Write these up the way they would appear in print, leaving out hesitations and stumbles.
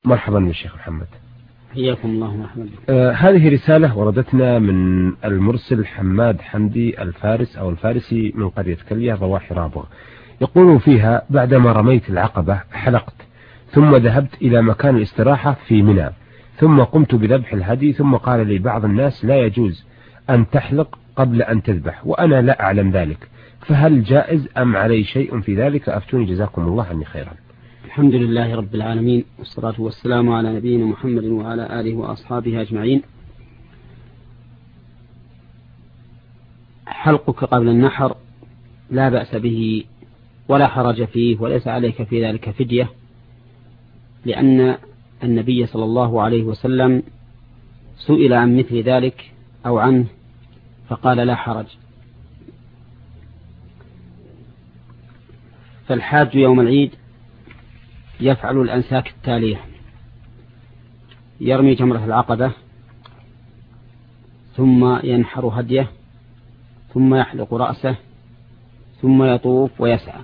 مرحبا بالشيخ محمد. حياكم الله محمد. هذه رسالة وردتنا من المرسل حماد حمدي الفارسي من قرية كلية ضواحي رابغ. يقول فيها: بعدما رميت العقبة حلقت، ثم ذهبت إلى مكان الاستراحة في منى، ثم قمت بذبح الهدي، ثم قال لي بعض الناس لا يجوز أن تحلق قبل أن تذبح، وأنا لا أعلم ذلك، فهل جائز أم علي شيء في ذلك؟ أفتوني جزاكم الله عني خيرا. الحمد لله رب العالمين، والصلاة والسلام على نبينا محمد وعلى آله وأصحابه أجمعين. حلقك قبل النحر لا بأس به ولا حرج فيه، وليس عليك في ذلك فدية، لأن النبي صلى الله عليه وسلم سئل عن مثل ذلك أو عنه فقال لا حرج. فالحاج يوم العيد يفعل الأنساك التالية: يرمي جمرة العقبة، ثم ينحر هديه، ثم يحلق رأسه، ثم يطوف ويسعى.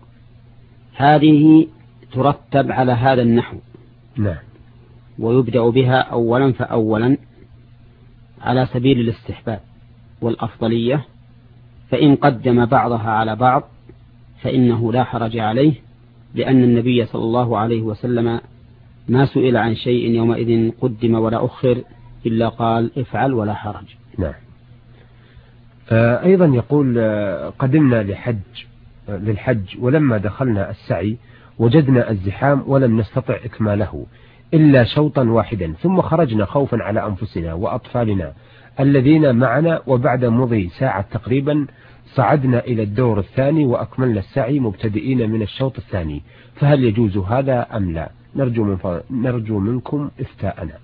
هذه ترتب على هذا النحو. نعم. ويبدأ بها أولا فأولا على سبيل الاستحباب والأفضلية، فإن قدم بعضها على بعض فإنه لا حرج عليه، لأن النبي صلى الله عليه وسلم ما سئل عن شيء يومئذ قدم ولا أخر إلا قال افعل ولا حرج. نعم. أيضا يقول: قدمنا للحج ولما دخلنا السعي وجدنا الزحام ولم نستطع إكماله إلا شوطا واحدا، ثم خرجنا خوفا على أنفسنا وأطفالنا الذين معنا، وبعد مضي ساعة تقريبا صعدنا إلى الدور الثاني وأكملنا السعي مبتدئين من الشوط الثاني، فهل يجوز هذا أم لا؟ نرجو منكم إفتاءنا.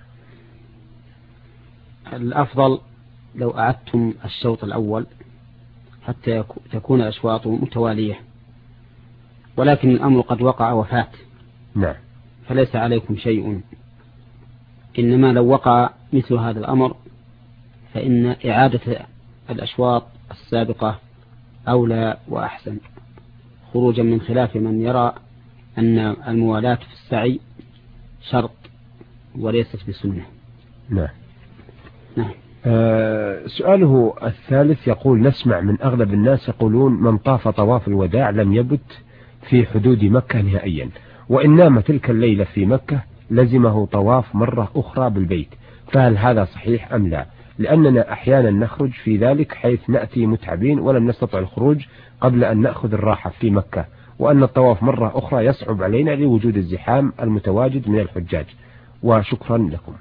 الأفضل لو أعدتم الشوط الأول حتى تكون الأشواط متوالية، ولكن الأمر قد وقع وفات. نعم. فليس عليكم شيء، إنما لو وقع مثل هذا الأمر فإن إعادة الأشواط السابقة أولى وأحسن، خروجا من خلاف من يرى أن الموالاة في السعي شرط وليست بسنة. نعم. نعم. سؤاله الثالث يقول: نسمع من أغلب الناس يقولون من طاف طواف الوداع لم يبت في حدود مكة نهائيا، وإن نام تلك الليلة في مكة لزمه طواف مرة أخرى بالبيت، فهل هذا صحيح أم لا؟ لأننا أحيانا نخرج في ذلك حيث نأتي متعبين ولم نستطع الخروج قبل أن نأخذ الراحة في مكة، وأن الطواف مرة أخرى يصعب علينا لوجود الزحام المتواجد من الحجاج، وشكرا لكم.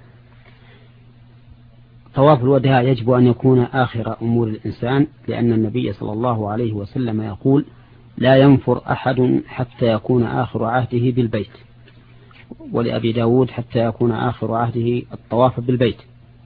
طواف الوداع يجب أن يكون آخر أمور الإنسان، لأن النبي صلى الله عليه وسلم يقول: لا ينفر أحد حتى يكون آخر عهده بالبيت، ولأبي داود حتى يكون آخر عهده الطواف بالبيت.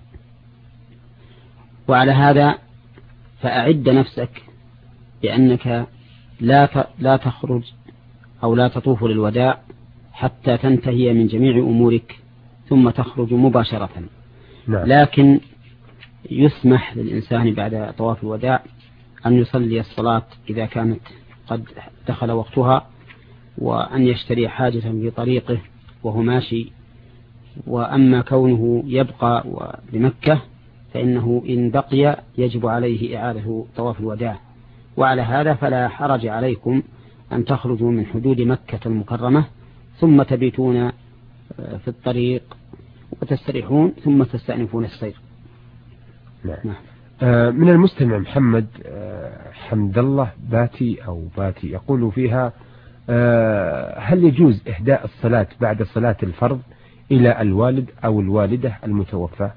وعلى هذا فأعد نفسك بأنك لا تخرج أو لا تطوف للوداع حتى تنتهي من جميع أمورك ثم تخرج مباشرة. نعم. لكن يسمح للإنسان بعد طواف الوداع أن يصلي الصلاة إذا كانت قد دخل وقتها، وأن يشتري حاجة في طريقه وهو ماشي. وأما كونه يبقى بمكة فإنه إن بقي يجب عليه إعادة طواف الوداع. وعلى هذا فلا حرج عليكم أن تخرجوا من حدود مكة المكرمة ثم تبيتون في الطريق وتستريحون ثم تستأنفون السير. نعم. من المستمع محمد حمد الله باتي يقول فيها: هل يجوز إهداء الصلاة بعد صلاة الفرض إلى الوالد أو الوالدة المتوفى؟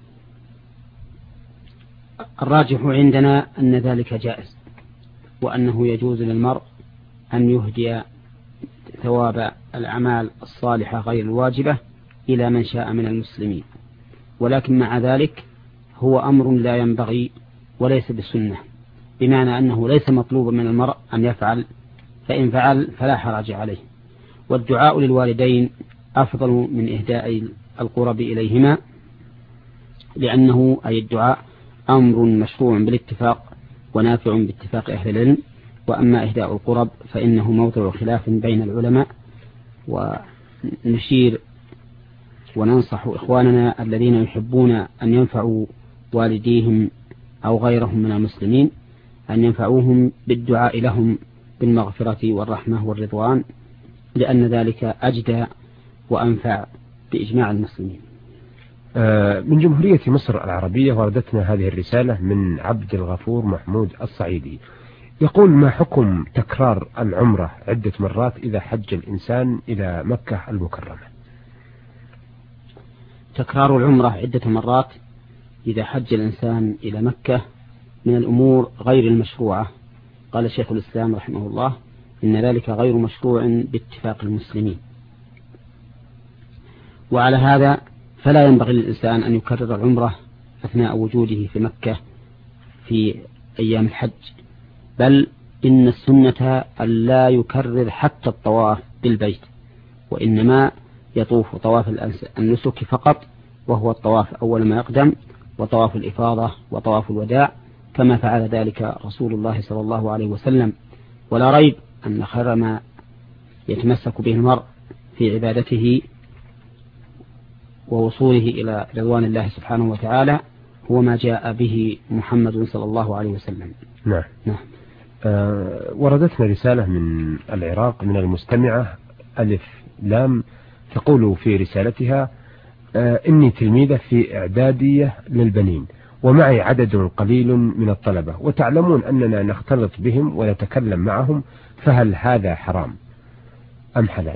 الراجح عندنا أن ذلك جائز، وأنه يجوز للمرء أن يهدي ثواب الأعمال الصالحة غير الواجبة إلى من شاء من المسلمين، ولكن مع ذلك هو أمر لا ينبغي وليس بالسنة، بمعنى أنه ليس مطلوبا من المرء أن يفعل، فإن فعل فلا حرج عليه. والدعاء للوالدين أفضل من إهداء القرب إليهما، لأنه أي الدعاء أمر مشروع بالاتفاق ونافع باتفاق أهل العلم، وأما إهداء القرب فإنه موضع خلاف بين العلماء. ونشير وننصح إخواننا الذين يحبون أن ينفعوا والديهم أو غيرهم من المسلمين أن ينفعوهم بالدعاء لهم بالمغفرة والرحمة والرضوان، لأن ذلك أجدى وأنفع بإجماع المسلمين. من جمهورية مصر العربية وردتنا هذه الرسالة من عبد الغفور محمود الصعيدي، يقول: ما حكم تكرار العمرة عدة مرات إذا حج الإنسان إلى مكة المكرمة؟ تكرار العمرة عدة مرات إذا حج الإنسان إلى مكة من الأمور غير المشروعة. قال شيخ الإسلام رحمه الله: إن ذلك غير مشروع باتفاق المسلمين. وعلى هذا فلا ينبغي للإنسان أن يكرر العمرة أثناء وجوده في مكة في أيام الحج، بل إن السنة أن لا يكرر حتى الطواف بالبيت، وإنما يطوف طواف النسك فقط، وهو الطواف أول ما يقدم، وطواف الإفاضة وطواف الوداع، كما فعل ذلك رسول الله صلى الله عليه وسلم. ولا ريب أن خير ما يتمسك به المرء في عبادته ووصوله إلى رضوان الله سبحانه وتعالى هو ما جاء به محمد صلى الله عليه وسلم. نعم. وردتنا رسالة من العراق من المستمعة ألف لام، تقول في رسالتها: إني تلميذة في إعدادية للبنين، ومعي عدد قليل من الطلبة، وتعلمون أننا نختلط بهم ونتكلم معهم، فهل هذا حرام أم حلال؟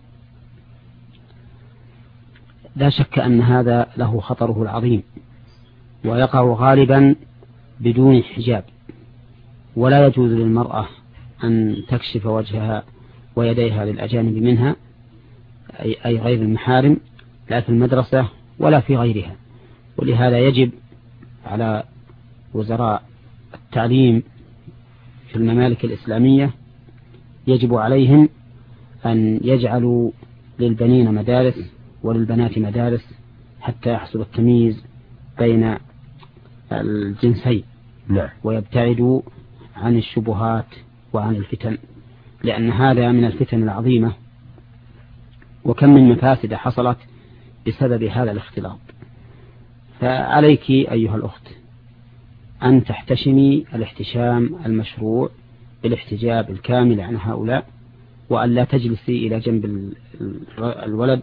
لا شك أن هذا له خطره العظيم، ويقع غالبا بدون حجاب، ولا يجوز للمرأة أن تكشف وجهها ويديها للأجانب منها، أي غير المحارم، لا في المدرسة ولا في غيرها. ولهذا يجب على وزراء التعليم في الممالك الإسلامية، يجب عليهم أن يجعلوا للبنين مدارس وللبنات مدارس حتى يحصل التمييز بين الجنسين. نعم. ويبتعدوا عن الشبهات وعن الفتن، لأن هذا من الفتن العظيمة، وكم من مفاسد حصلت بسبب هذا الاختلاط. فعليك أيها الأخت أن تحتشمي الاحتشام المشروع بالاحتجاب الكامل عن هؤلاء، وأن لا تجلسي إلى جنب الولد،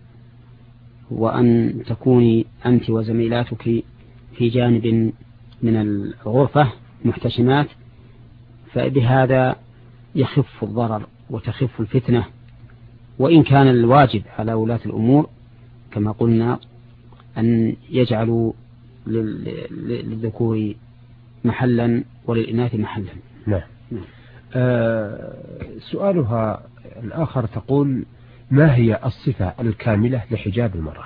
وأن تكوني أنت وزميلاتك في جانب من الغرفة محتشمات، فبهذا يخف الضرر وتخف الفتنة. وإن كان الواجب على ولاة الأمور كما قلنا أن يجعلوا للذكور محلا وللإناث محلا. نعم. سؤالها الآخر تقول: ما هي الصفة الكاملة لحجاب المرأة؟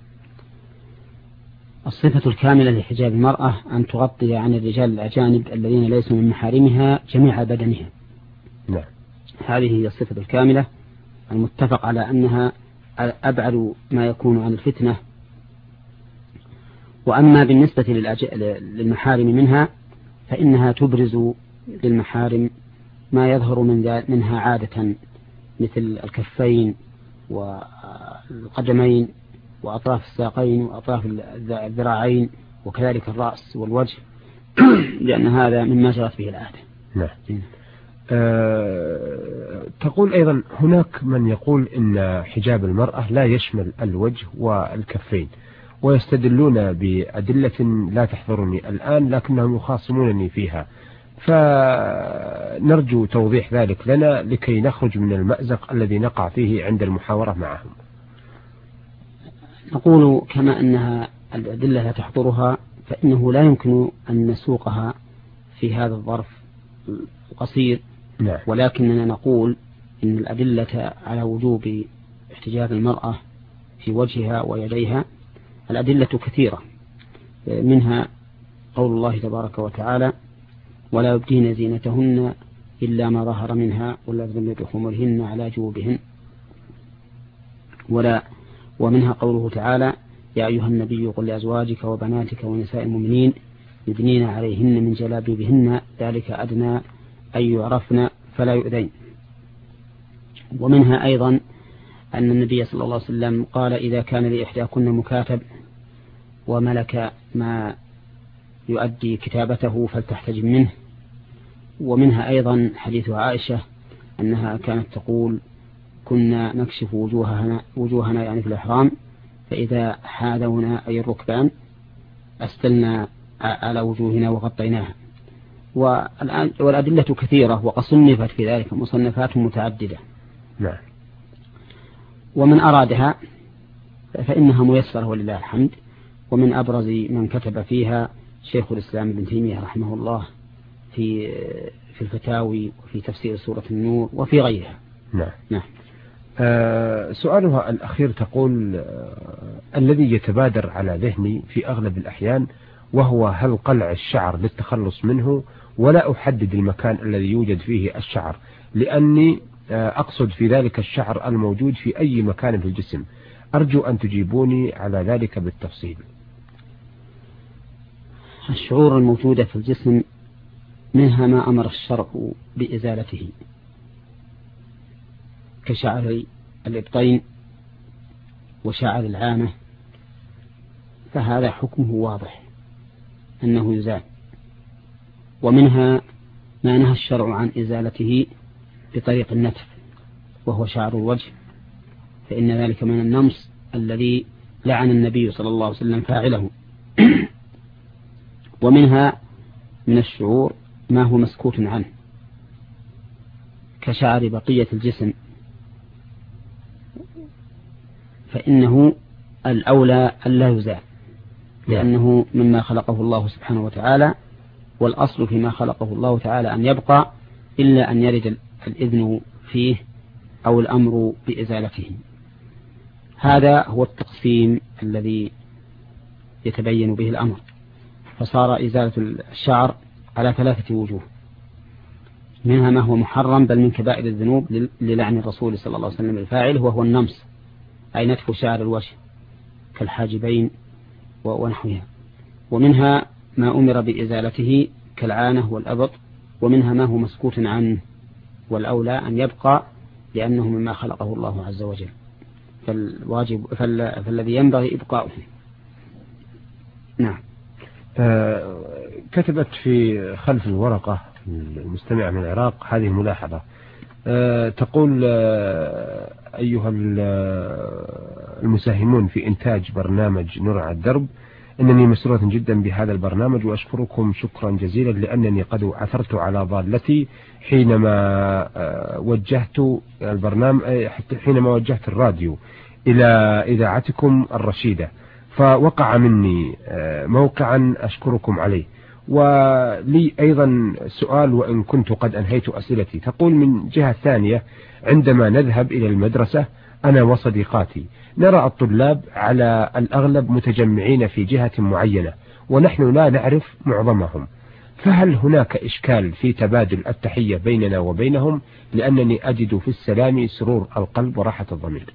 الصفة الكاملة لحجاب المرأة أن تغطي عن الرجال الأجانب الذين ليسوا من محارمها جميع بدنها. نعم. هذه هي الصفة الكاملة المتفق على أنها أبعد ما يكون عن الفتنة. وأما بالنسبة للمحارم منها فإنها تبرز للمحارم ما يظهر منها عادة، مثل الكفين والقدمين وأطراف الساقين وأطراف الذراعين، وكذلك الرأس والوجه، لأن هذا مما جرت به العادة. نعم. تقول أيضا: هناك من يقول إن حجاب المرأة لا يشمل الوجه والكفين، ويستدلون بأدلة لا تحضرني الآن لكنهم يخاصمونني فيها، فنرجو توضيح ذلك لنا لكي نخرج من المأزق الذي نقع فيه عند المحاورة معهم. نقول كما أنها الأدلة لا تحضرها، فإنه لا يمكن أن نسوقها في هذا الظرف القصير. نعم. ولكننا نقول إن الأدلة على وجوب احتجاب المرأة في وجهها ويديها الأدلة كثيرة، منها قول الله تبارك وتعالى: ولا يبدين زينتهن إلا ما ظهر منها ولا يضربن بخمرهن على جيوبهن. ومنها قوله تعالى: يا أيها النبي قل لأزواجك وبناتك ونساء المؤمنين يدنين عليهن من جلابيبهن ذلك أدنى أن يعرفن فلا يؤذين. ومنها أيضا أن النبي صلى الله عليه وسلم قال إذا كان لإحداكن مكاتب وملك ما يؤدي كتابته فلتحتجب منه. ومنها أيضا حديث عائشة أنها كانت تقول كنا نكشف وجوهنا يعني في الإحرام، فإذا حاذونا أي الركبان أستلنا على وجوهنا وغطيناها. والأدلة كثيرة وقد صنفت في ذلك مصنفات متعددة. نعم. ومن أرادها فإنها ميسرة ولله الحمد. ومن أبرز من كتب فيها شيخ الإسلام ابن تيمية رحمه الله في الفتاوي وفي تفسير سورة النور وفي غيرها. نعم. نعم. سؤالها الأخير تقول الذي يتبادر على ذهني في أغلب الأحيان وهو هل قلع الشعر للتخلص منه، ولا أحدد المكان الذي يوجد فيه الشعر، لأني أقصد في ذلك الشعر الموجود في أي مكان في الجسم. أرجو أن تجيبوني على ذلك بالتفصيل. الشعور الموجودة في الجسم منها ما أمر الشرع بإزالته كشعر الإبطين وشعر العانة، فهذا حكمه واضح أنه يزال. ومنها ما نهى الشرع عن إزالته بطريق النتف وهو شعر الوجه، فإن ذلك من النمص الذي لعن النبي صلى الله عليه وسلم فاعله. ومنها من الشعور ما هو مسكوت عنه كشعر بقية الجسم، فإنه الأولى ألا يزال لأنه مما خلقه الله سبحانه وتعالى، والأصل فيما خلقه الله تعالى أن يبقى إلا أن يرد الإذن فيه أو الأمر بإزالته. هذا هو التقسيم الذي يتبين به الأمر. فصار إزالة الشعر على 3 وجوه، منها ما هو محرم بل من كبائر الذنوب للعن الرسول صلى الله عليه وسلم الفاعل، وهو النمص أي نتف شعر الوجه كالحاجبين ونحوها. ومنها ما أمر بإزالته كالعانة والأبط. ومنها ما هو مسكوت عنه والأولى أن يبقى لأنه مما خلقه الله عز وجل، فالذي ينبغي إبقاؤه. نعم. كتبت في خلف الورقة المستمع من العراق هذه ملاحظة، تقول أيها المساهمون في إنتاج برنامج نور على الدرب، إنني مسرورة جدا بهذا البرنامج وأشكركم شكرا جزيلا، لأنني قد عثرت على ضالتي حينما وجهت الراديو إلى إذاعتكم الرشيدة، فوقع مني موقعا أشكركم عليه. ولي أيضا سؤال وإن كنت قد أنهيت أسئلتي. تقول من جهة ثانية عندما نذهب إلى المدرسة أنا وصديقاتي نرى الطلاب على الأغلب متجمعين في جهة معينة ونحن لا نعرف معظمهم، فهل هناك إشكال في تبادل التحية بيننا وبينهم، لأنني أجد في السلام سرور القلب وراحة الضمير؟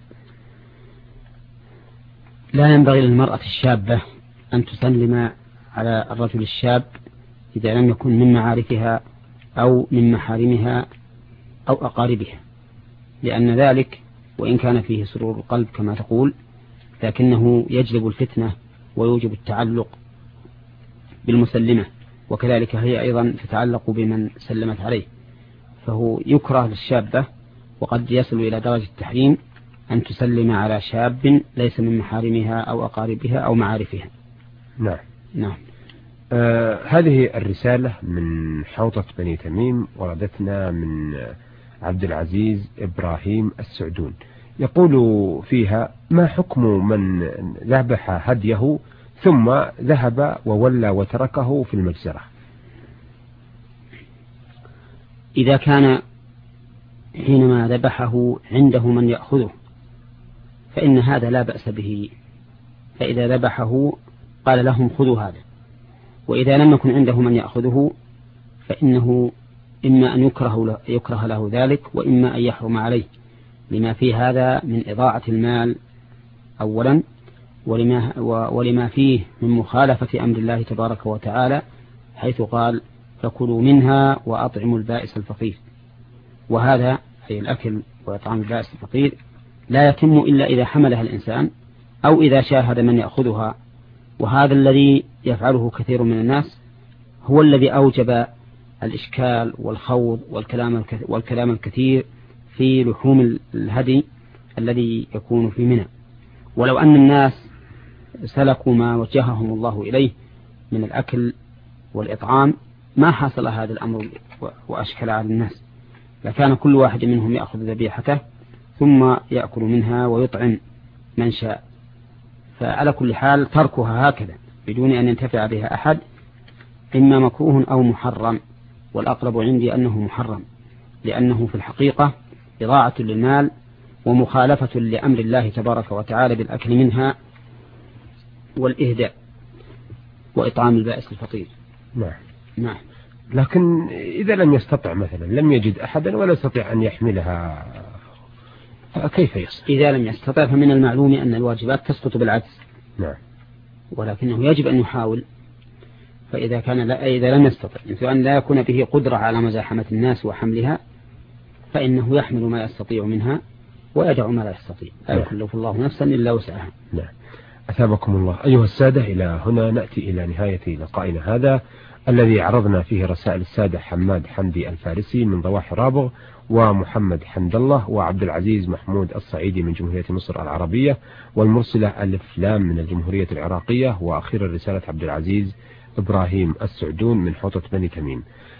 لا ينبغي للمرأة الشابة أن تسلم على الرجل الشاب إذا لم يكن من معارفها أو من محارمها أو أقاربها، لأن ذلك وإن كان فيه سرور القلب كما تقول لكنه يجلب الفتنة ويوجب التعلق بالمسلمة، وكذلك هي أيضا تتعلق بمن سلمت عليه. فهو يكره للشابة وقد يصل إلى درجة التحريم أن تسلم على شاب ليس من محارمها أو أقاربها أو معارفها. نعم. نعم. هذه الرسالة من حوطة بني تميم وردتنا من عبد العزيز إبراهيم السعدون، يقول فيها: ما حكم من ذبح هديه ثم ذهب وولى وتركه في المجزرة؟ إذا كان حينما ذبحه عنده من يأخذه فإن هذا لا بأس به، فإذا ذبحه قال لهم خذوا هذا. وإذا لم يكن عنده من يأخذه فإنه إما أن يكره له ذلك، وإما أن يحرم عليه، لما في هذا من إضاعة المال أولا، ولما فيه من مخالفة أمر الله تبارك وتعالى، حيث قال: فكلوا منها وأطعموا البائس الفقير. وهذا أي الأكل وإطعام البائس الفقير لا يتم إلا إذا حملها الإنسان أو إذا شاهد من يأخذها، وهذا الذي يفعله كثير من الناس هو الذي أوجب الإشكال والخوض والكلام الكثير في لحوم الهدي الذي يكون في منى. ولو أن الناس سلكوا ما وجههم الله إليه من الأكل والإطعام ما حصل هذا الأمر وأشكل على الناس، لكان كل واحد منهم يأخذ ذبيحته ثم يأكل منها ويطعم من شاء. فعلى كل حال تركها هكذا بدون أن ينتفع بها أحد إما مكروه أو محرم، والأقرب عندي أنه محرم، لأنه في الحقيقة إضاعة للمال ومخالفة لأمر الله تبارك وتعالى بالأكل منها والإهداء وإطعام البائس الفقير. نعم. لكن إذا لم يستطع مثلا، لم يجد أحدا ولا يستطيع أن يحملها، كيف يصل؟ إذا لم يستطع فمن المعلوم أن الواجبات تسقط بالعجز. نعم. ولكنه يجب أن يحاول. فإذا كان إذا لم يستطع، مثل أن لا يكون به قدرة على مزاحمة الناس وحملها، فإنه يحمل ما يستطيع منها ويدع ما لا يستطيع. لا يكلف الله نفسا إلا وسعها. نعم. أثابكم الله. أيها السادة، إلى هنا نأتي إلى نهاية لقائنا هذا الذي عرضنا فيه رسائل السادة حماد حمدي الفارسي من ضواحي رابغ، ومحمد حمد الله، وعبد العزيز محمود الصعيدي من جمهورية مصر العربية، والمرسلة ألف لام من الجمهورية العراقية، وأخيرا رسالة عبد العزيز إبراهيم السعدون من حوطة بني تميم.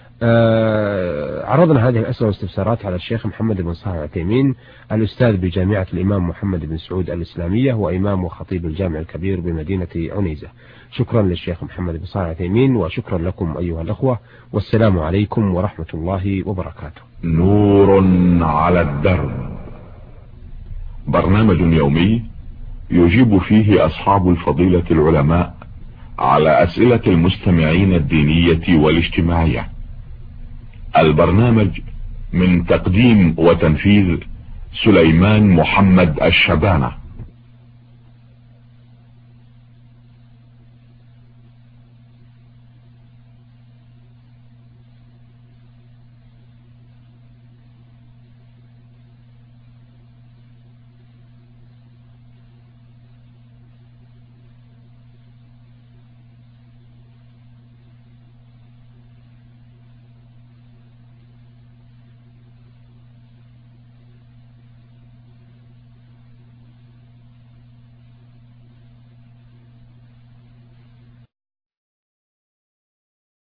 عرضنا هذه الأسئلة والاستفسارات على الشيخ محمد بن صالح العثيمين، الأستاذ بجامعة الإمام محمد بن سعود الإسلامية، وإمام وخطيب الجامع الكبير بمدينة عنيزة. شكرا للشيخ محمد بن صالح العثيمين، وشكرا لكم أيها الأخوة، والسلام عليكم ورحمة الله وبركاته. نور على الدرب، برنامج يومي يجيب فيه أصحاب الفضيلة العلماء على أسئلة المستمعين الدينية والاجتماعية. البرنامج من تقديم وتنفيذ سليمان محمد الشبانة.